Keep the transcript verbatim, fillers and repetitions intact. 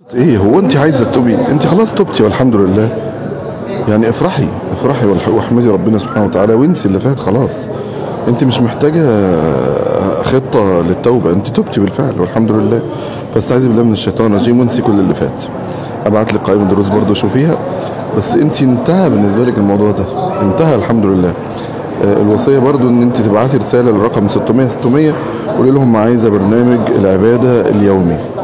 ايه هو انت عايزه تتوبي؟ انت خلاص توبتي والحمد لله. يعني افرحي افرحي والح- واحمدي ربنا سبحانه وتعالى وانسي اللي فات خلاص. انت مش محتاجه خطه للتوبه، انت توبتي بالفعل والحمد لله. فاستعيذي بالله من الشيطان الرجيم وانسي كل اللي فات. ابعت لك قائمه دروس برضو شوفيها. بس انت انتهى بالنسبه لك الموضوع ده، انتهى الحمد لله. آه، الوصيه برضو ان انت تبعتي رساله للرقم ستمية ستمية، قولي لهم عايزه برنامج العباده اليومي.